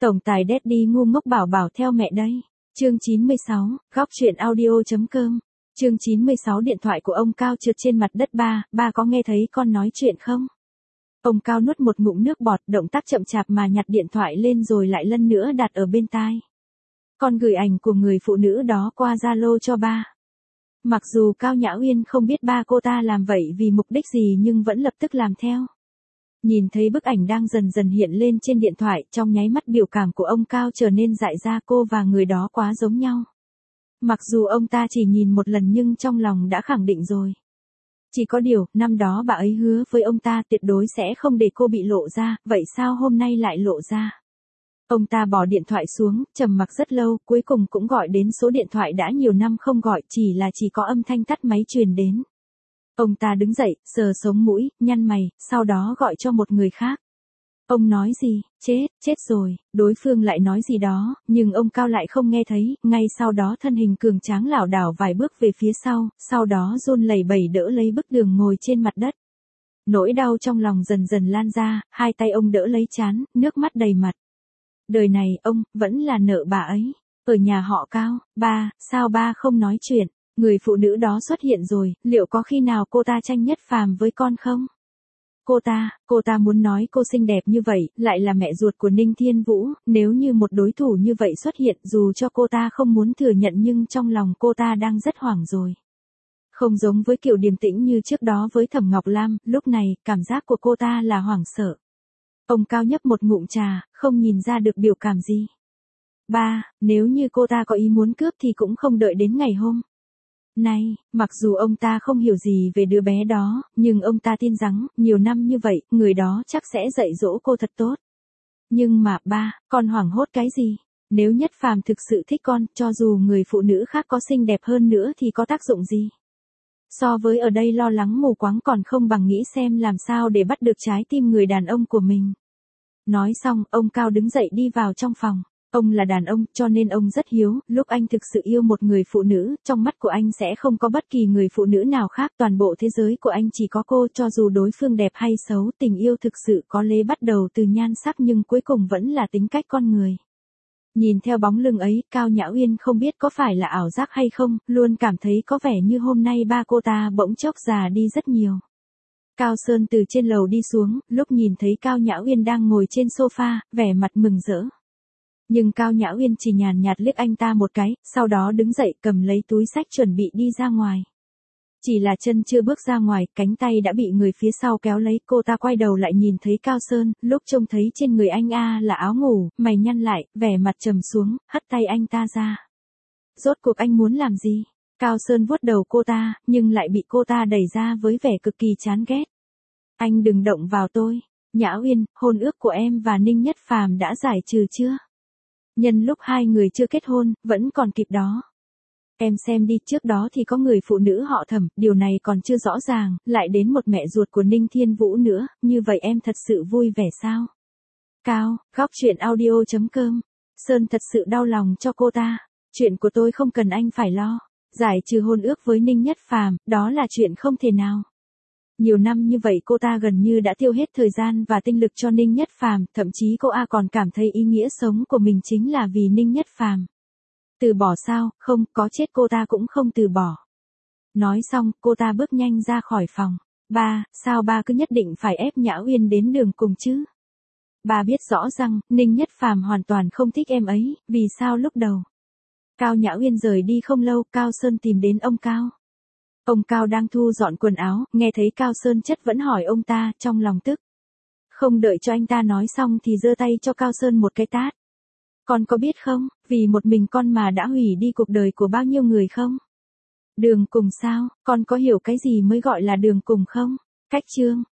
Tổng tài Daddy ngu ngốc bảo bảo theo mẹ đây. Chương 96, góc truyện audio.com. Chương 96 điện thoại của ông Cao trượt trên mặt đất ba có nghe thấy con nói chuyện không? Ông Cao nuốt một ngụm nước bọt, động tác chậm chạp mà nhặt điện thoại lên rồi lại lần nữa đặt ở bên tai. Con gửi ảnh của người phụ nữ đó qua Zalo cho ba. Mặc dù Cao Nhã Uyên không biết ba cô ta làm vậy vì mục đích gì nhưng vẫn lập tức làm theo. Nhìn thấy bức ảnh đang dần dần hiện lên trên điện thoại, trong nháy mắt biểu cảm của ông Cao trở nên dại ra, cô và người đó quá giống nhau. Mặc dù ông ta chỉ nhìn một lần nhưng trong lòng đã khẳng định rồi. Chỉ có điều, năm đó bà ấy hứa với ông ta tuyệt đối sẽ không để cô bị lộ ra, vậy sao hôm nay lại lộ ra? Ông ta bỏ điện thoại xuống, trầm mặc rất lâu, cuối cùng cũng gọi đến số điện thoại đã nhiều năm không gọi, chỉ có âm thanh tắt máy truyền đến. Ông ta đứng dậy, sờ sống mũi, nhăn mày, sau đó gọi cho một người khác. Ông nói gì? Chết rồi, đối phương lại nói gì đó, nhưng ông Cao lại không nghe thấy, ngay sau đó thân hình cường tráng lảo đảo vài bước về phía sau đó run lẩy bẩy đỡ lấy bức tường ngồi trên mặt đất. Nỗi đau trong lòng dần dần lan ra, hai tay ông đỡ lấy trán, nước mắt đầy mặt. Đời này ông vẫn là nợ bà ấy. Ở nhà họ Cao, sao ba không nói chuyện? Người phụ nữ đó xuất hiện rồi, liệu có khi nào cô ta tranh nhất phàm với con không? Cô ta muốn nói cô xinh đẹp như vậy, lại là mẹ ruột của Ninh Thiên Vũ, nếu như một đối thủ như vậy xuất hiện, dù cho cô ta không muốn thừa nhận nhưng trong lòng cô ta đang rất hoảng rồi. Không giống với kiểu điềm tĩnh như trước đó với Thẩm Ngọc Lam, lúc này, cảm giác của cô ta là hoảng sợ. Ông Cao nhấp một ngụm trà, không nhìn ra được biểu cảm gì. Nếu như cô ta có ý muốn cướp thì cũng không đợi đến ngày hôm nay, mặc dù ông ta không hiểu gì về đứa bé đó, nhưng ông ta tin rằng, nhiều năm như vậy, người đó chắc sẽ dạy dỗ cô thật tốt. Nhưng mà con hoảng hốt cái gì? Nếu Nhất Phàm thực sự thích con, cho dù người phụ nữ khác có xinh đẹp hơn nữa thì có tác dụng gì? So với ở đây lo lắng mù quáng còn không bằng nghĩ xem làm sao để bắt được trái tim người đàn ông của mình. Nói xong, ông Cao đứng dậy đi vào trong phòng. Ông là đàn ông, cho nên ông rất hiếu, lúc anh thực sự yêu một người phụ nữ, trong mắt của anh sẽ không có bất kỳ người phụ nữ nào khác, toàn bộ thế giới của anh chỉ có cô, cho dù đối phương đẹp hay xấu, tình yêu thực sự có lẽ bắt đầu từ nhan sắc nhưng cuối cùng vẫn là tính cách con người. Nhìn theo bóng lưng ấy, Cao Nhã Uyên không biết có phải là ảo giác hay không, luôn cảm thấy có vẻ như hôm nay ba cô ta bỗng chốc già đi rất nhiều. Cao Sơn từ trên lầu đi xuống, lúc nhìn thấy Cao Nhã Uyên đang ngồi trên sofa, vẻ mặt mừng rỡ. Nhưng Cao Nhã Uyên chỉ nhàn nhạt liếc anh ta một cái, sau đó đứng dậy cầm lấy túi xách chuẩn bị đi ra ngoài. Chỉ là chân chưa bước ra ngoài, cánh tay đã bị người phía sau kéo lấy, cô ta quay đầu lại nhìn thấy Cao Sơn, lúc trông thấy trên người anh là áo ngủ, mày nhăn lại, vẻ mặt trầm xuống, hất tay anh ta ra. Rốt cuộc anh muốn làm gì? Cao Sơn vuốt đầu cô ta, nhưng lại bị cô ta đẩy ra với vẻ cực kỳ chán ghét. Anh đừng động vào tôi. Nhã Uyên, hôn ước của em và Ninh Nhất Phàm đã giải trừ chưa? Nhân lúc hai người chưa kết hôn, vẫn còn kịp đó. Em xem đi, trước đó thì có người phụ nữ họ Thẩm, điều này còn chưa rõ ràng, lại đến một mẹ ruột của Ninh Thiên Vũ nữa, như vậy em thật sự vui vẻ sao? Cao, góc truyện audio.com. Sơn thật sự đau lòng cho cô ta. Chuyện của tôi không cần anh phải lo. Giải trừ hôn ước với Ninh Nhất Phàm, đó là chuyện không thể nào. Nhiều năm như vậy cô ta gần như đã tiêu hết thời gian và tinh lực cho Ninh Nhất Phàm, thậm chí cô còn cảm thấy ý nghĩa sống của mình chính là vì Ninh Nhất Phàm. Từ bỏ sao? Không, có chết cô ta cũng không từ bỏ. Nói xong, cô ta bước nhanh ra khỏi phòng. Sao ba cứ nhất định phải ép Nhã Uyên đến đường cùng chứ? Ba biết rõ rằng, Ninh Nhất Phàm hoàn toàn không thích em ấy, vì sao lúc đầu? Cao Nhã Uyên rời đi không lâu, Cao Sơn tìm đến ông Cao. Ông Cao đang thu dọn quần áo, nghe thấy Cao Sơn chất vẫn hỏi ông ta, trong lòng tức. Không đợi cho anh ta nói xong thì giơ tay cho Cao Sơn một cái tát. Con có biết không, vì một mình con mà đã hủy đi cuộc đời của bao nhiêu người không? Đường cùng sao, con có hiểu cái gì mới gọi là đường cùng không? Cách chương.